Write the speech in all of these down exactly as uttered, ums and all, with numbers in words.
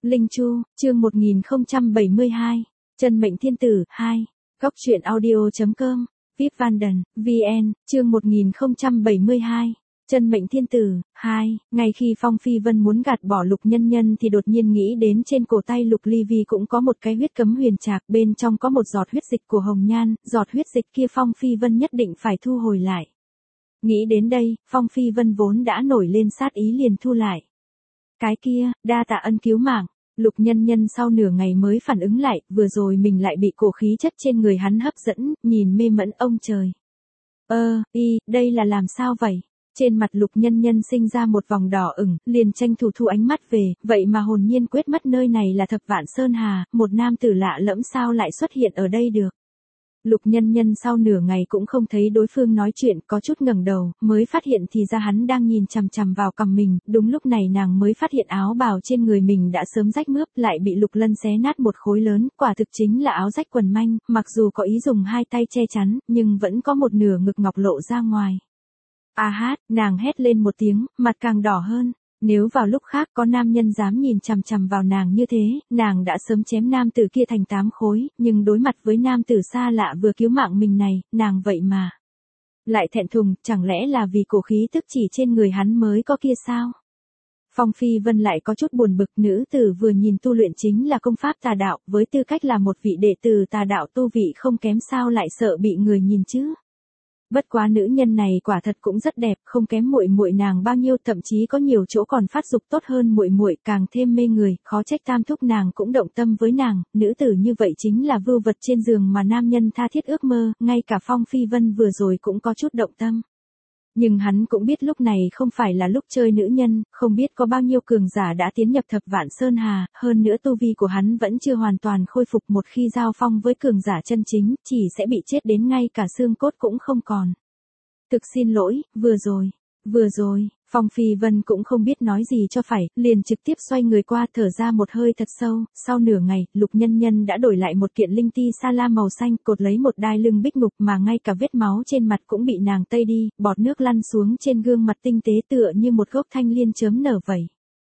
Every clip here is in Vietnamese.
Linh Chu, chương một nghìn không trăm bảy mươi hai, Chân mệnh thiên tử, hai, góc truyện audio.com, vê i pê Vanden, vê en, chương một nghìn không trăm bảy mươi hai, Chân mệnh thiên tử, hai, ngay khi Phong Phi Vân muốn gạt bỏ Lục Nhân Nhân thì đột nhiên nghĩ đến trên cổ tay Lục Ly Vi cũng có một cái huyết cấm huyền trạc, bên trong có một giọt huyết dịch của Hồng Nhan, giọt huyết dịch kia Phong Phi Vân nhất định phải thu hồi lại. Nghĩ đến đây, Phong Phi Vân vốn đã nổi lên sát ý liền thu lại. Cái kia, đa tạ ân cứu mạng. Lục Nhân Nhân sau nửa ngày mới phản ứng lại, vừa rồi mình lại bị cổ khí chất trên người hắn hấp dẫn, nhìn mê mẫn ông trời. Ơ, y, đây là làm sao vậy? Trên mặt Lục Nhân Nhân sinh ra một vòng đỏ ửng, liền tranh thủ thu ánh mắt về, vậy mà hồn nhiên quét mắt nơi này là Thập Vạn Sơn Hà, một nam tử lạ lẫm sao lại xuất hiện ở đây được. Lục Nhân Nhân sau nửa ngày cũng không thấy đối phương nói chuyện, có chút ngẩng đầu, mới phát hiện thì ra hắn đang nhìn chằm chằm vào cằm mình, đúng lúc này nàng mới phát hiện áo bào trên người mình đã sớm rách mướp, lại bị Lục Lân xé nát một khối lớn, quả thực chính là áo rách quần manh, mặc dù có ý dùng hai tay che chắn, nhưng vẫn có một nửa ngực ngọc lộ ra ngoài. A hát, nàng hét lên một tiếng, mặt càng đỏ hơn. Nếu vào lúc khác có nam nhân dám nhìn chằm chằm vào nàng như thế, nàng đã sớm chém nam tử kia thành tám khối, nhưng đối mặt với nam tử xa lạ vừa cứu mạng mình này, nàng vậy mà lại thẹn thùng, chẳng lẽ là vì cổ khí tức chỉ trên người hắn mới có kia sao? Phong Phi Vân lại có chút buồn bực, nữ tử vừa nhìn tu luyện chính là công pháp tà đạo, với tư cách là một vị đệ tử tà đạo tu vị không kém sao lại sợ bị người nhìn chứ? Bất quá nữ nhân này quả thật cũng rất đẹp, không kém muội muội nàng bao nhiêu, thậm chí có nhiều chỗ còn phát dục tốt hơn muội muội, càng thêm mê người, khó trách tam thúc nàng cũng động tâm với nàng, nữ tử như vậy chính là vưu vật trên giường mà nam nhân tha thiết ước mơ, ngay cả Phong Phi Vân vừa rồi cũng có chút động tâm. Nhưng hắn cũng biết lúc này không phải là lúc chơi nữ nhân, không biết có bao nhiêu cường giả đã tiến nhập Thập Vạn Sơn Hà, hơn nữa tu vi của hắn vẫn chưa hoàn toàn khôi phục, một khi giao phong với cường giả chân chính, chỉ sẽ bị chết đến ngay cả xương cốt cũng không còn. Thực xin lỗi, vừa rồi, vừa rồi, Phong Phi Vân cũng không biết nói gì cho phải, liền trực tiếp xoay người qua thở ra một hơi thật sâu, sau nửa ngày, Lục Nhân Nhân đã đổi lại một kiện linh ti sa la màu xanh, cột lấy một đai lưng bích ngục mà ngay cả vết máu trên mặt cũng bị nàng tây đi, bọt nước lăn xuống trên gương mặt tinh tế tựa như một gốc thanh liên chớm nở vậy.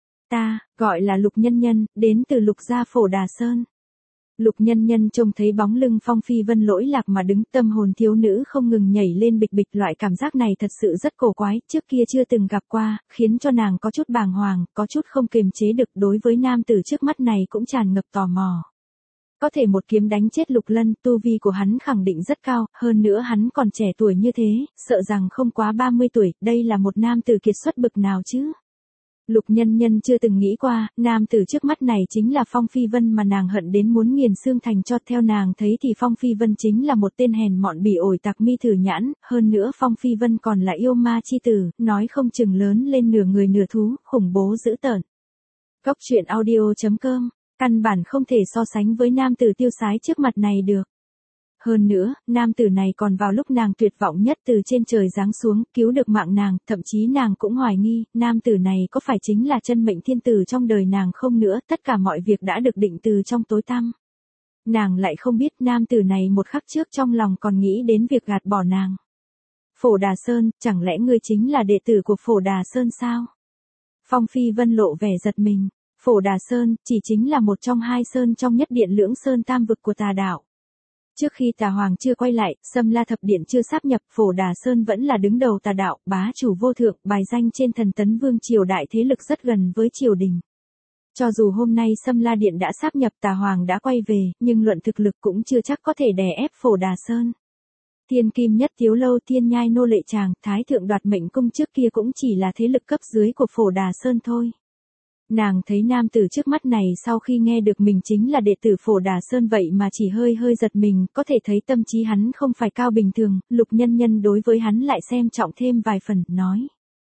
Ta, gọi là Lục Nhân Nhân, đến từ Lục gia Phổ Đà Sơn. Lục Nhân Nhân trông thấy bóng lưng Phong Phi Vân lỗi lạc mà đứng, tâm hồn thiếu nữ không ngừng nhảy lên bịch bịch, loại cảm giác này thật sự rất cổ quái, trước kia chưa từng gặp qua, khiến cho nàng có chút bàng hoàng, có chút không kiềm chế được, đối với nam tử trước mắt này cũng tràn ngập tò mò. Có thể một kiếm đánh chết Lục Lân, tu vi của hắn khẳng định rất cao, hơn nữa hắn còn trẻ tuổi như thế, sợ rằng không quá ba mươi tuổi, đây là một nam tử kiệt xuất bực nào chứ? Lục Nhân Nhân chưa từng nghĩ qua, nam tử trước mắt này chính là Phong Phi Vân mà nàng hận đến muốn nghiền xương thành cho, theo nàng thấy thì Phong Phi Vân chính là một tên hèn mọn bỉ ổi tặc mi thử nhãn, hơn nữa Phong Phi Vân còn là yêu ma chi tử, nói không chừng lớn lên nửa người nửa thú, khủng bố dữ tợn. Góc truyện audio.com, căn bản không thể so sánh với nam tử tiêu sái trước mặt này được. Hơn nữa, nam tử này còn vào lúc nàng tuyệt vọng nhất từ trên trời giáng xuống, cứu được mạng nàng, thậm chí nàng cũng hoài nghi, nam tử này có phải chính là chân mệnh thiên tử trong đời nàng không nữa, tất cả mọi việc đã được định từ trong tối tăm. Nàng lại không biết nam tử này một khắc trước trong lòng còn nghĩ đến việc gạt bỏ nàng. Phổ Đà Sơn, chẳng lẽ ngươi chính là đệ tử của Phổ Đà Sơn sao? Phong Phi Vân lộ vẻ giật mình, Phổ Đà Sơn, chỉ chính là một trong hai sơn trong nhất điện lưỡng sơn tam vực của tà đạo. Trước khi Tà Hoàng chưa quay lại, Sâm La Thập Điện chưa sáp nhập, Phổ Đà Sơn vẫn là đứng đầu tà đạo, bá chủ vô thượng, bài danh trên thần tấn vương triều đại thế lực rất gần với triều đình. Cho dù hôm nay Sâm La Điện đã sáp nhập, Tà Hoàng đã quay về, nhưng luận thực lực cũng chưa chắc có thể đè ép Phổ Đà Sơn. Thiên Kim Nhất Tiếu Lâu, Thiên Nhai Nô Lệ Tràng, Thái Thượng Đoạt Mệnh Cung trước kia cũng chỉ là thế lực cấp dưới của Phổ Đà Sơn thôi. Nàng thấy nam tử trước mắt này sau khi nghe được mình chính là đệ tử Phổ Đà Sơn vậy mà chỉ hơi hơi giật mình, có thể thấy tâm trí hắn không phải cao bình thường, Lục Nhân Nhân đối với hắn lại xem trọng thêm vài phần, nói.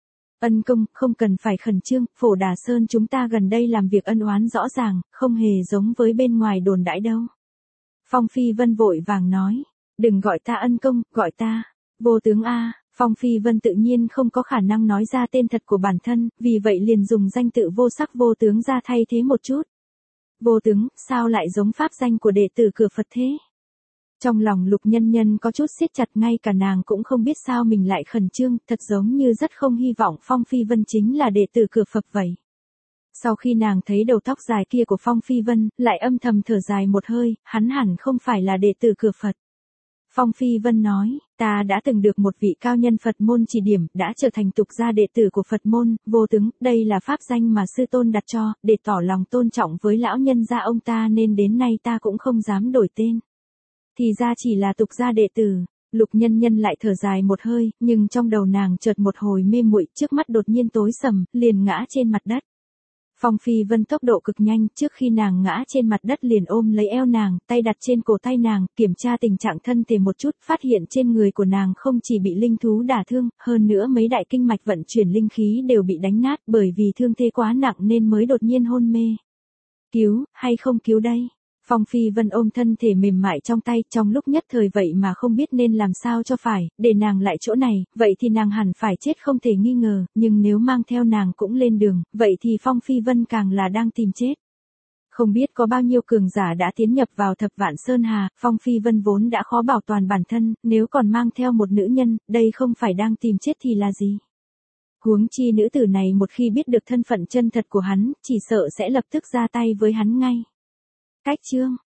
Ân công, không cần phải khẩn trương, Phổ Đà Sơn chúng ta gần đây làm việc ân oán rõ ràng, không hề giống với bên ngoài đồn đãi đâu. Phong Phi Vân vội vàng nói, đừng gọi ta ân công, gọi ta, vô tướng A. Phong Phi Vân tự nhiên không có khả năng nói ra tên thật của bản thân, vì vậy liền dùng danh tự vô sắc vô tướng ra thay thế một chút. Vô tướng, sao lại giống pháp danh của đệ tử cửa Phật thế? Trong lòng Lục Nhân Nhân có chút siết chặt, ngay cả nàng cũng không biết sao mình lại khẩn trương, thật giống như rất không hy vọng Phong Phi Vân chính là đệ tử cửa Phật vậy. Sau khi nàng thấy đầu tóc dài kia của Phong Phi Vân, lại âm thầm thở dài một hơi, hắn hẳn không phải là đệ tử cửa Phật. Phong Phi Vân nói, ta đã từng được một vị cao nhân Phật môn chỉ điểm, đã trở thành tục gia đệ tử của Phật môn, vô tướng, đây là pháp danh mà sư tôn đặt cho, để tỏ lòng tôn trọng với lão nhân gia ông ta nên đến nay ta cũng không dám đổi tên. Thì ra chỉ là tục gia đệ tử. Lục Nhân Nhân lại thở dài một hơi, nhưng trong đầu nàng chợt một hồi mê muội, trước mắt đột nhiên tối sầm, liền ngã trên mặt đất. Phong Phi Vân tốc độ cực nhanh, trước khi nàng ngã trên mặt đất liền ôm lấy eo nàng, tay đặt trên cổ tay nàng, kiểm tra tình trạng thân thể một chút, phát hiện trên người của nàng không chỉ bị linh thú đả thương, hơn nữa mấy đại kinh mạch vận chuyển linh khí đều bị đánh nát, bởi vì thương thế quá nặng nên mới đột nhiên hôn mê. Cứu, hay không cứu đây? Phong Phi Vân ôm thân thể mềm mại trong tay, trong lúc nhất thời vậy mà không biết nên làm sao cho phải, để nàng lại chỗ này, vậy thì nàng hẳn phải chết không thể nghi ngờ, nhưng nếu mang theo nàng cũng lên đường, vậy thì Phong Phi Vân càng là đang tìm chết. Không biết có bao nhiêu cường giả đã tiến nhập vào Thập Vạn Sơn Hà, Phong Phi Vân vốn đã khó bảo toàn bản thân, nếu còn mang theo một nữ nhân, đây không phải đang tìm chết thì là gì? Huống chi nữ tử này một khi biết được thân phận chân thật của hắn, chỉ sợ sẽ lập tức ra tay với hắn ngay. Cách chương